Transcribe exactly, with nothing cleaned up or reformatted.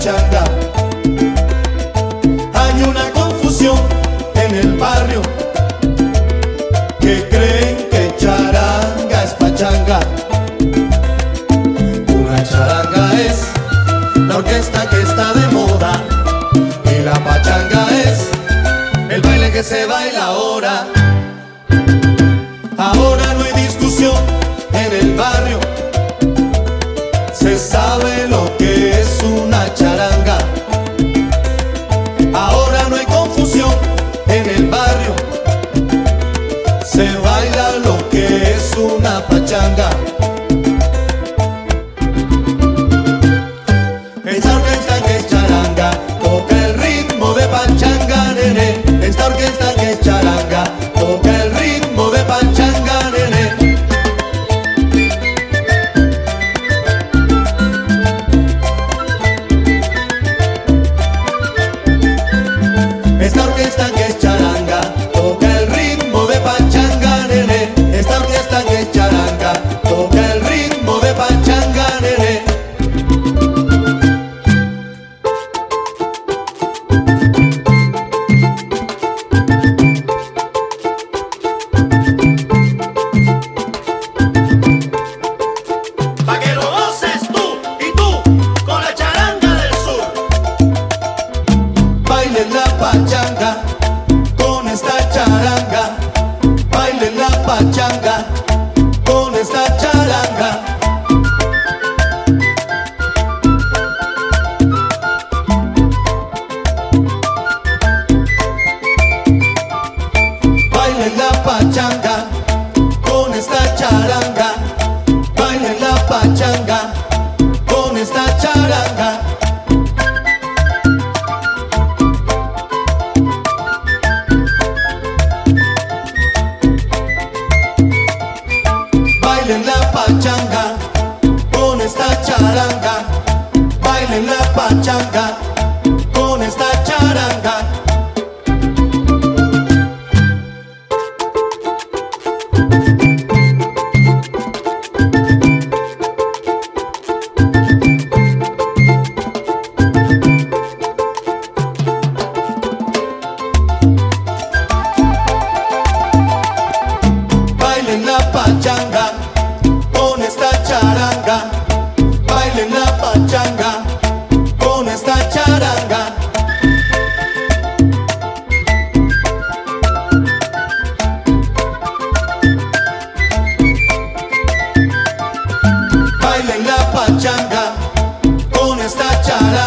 pachanga. Hay una confusión en el barrio que creen que charanga es pachanga. Una charanga es la orquesta que está de moda y la pachanga es el baile que se baila ahora. Ahora no hay discusión en el barrio, se sabe lo que es una charanga. Ahora no hay confusión en el barrio, se baila lo que es una pachanga. Esta orquesta que es charanga toca el ritmo de pachanga, nene. Esta orquesta que es charanga toca el ritmo de pachanga, nene. Esta orquesta que es charanga toca el ritmo de pachanga, nene. Esta orquesta que es charanga toca el ritmo de pachanga, nene. Pa' que lo goces tú y tú con la charanga del sur. Bailen la pachanga con esta charanga. Bailen la pachanga con esta charanga. Bailen la pachanga con esta charanga. Bailen la pachanga con esta charanga. Bailen la pachanga con esta charanga. Bailen la pachanga con esta charanga. Bailen la pachanga con esta charanga. Bailen la pachanga con esta charanga. Bailen la pachanga con esta charanga.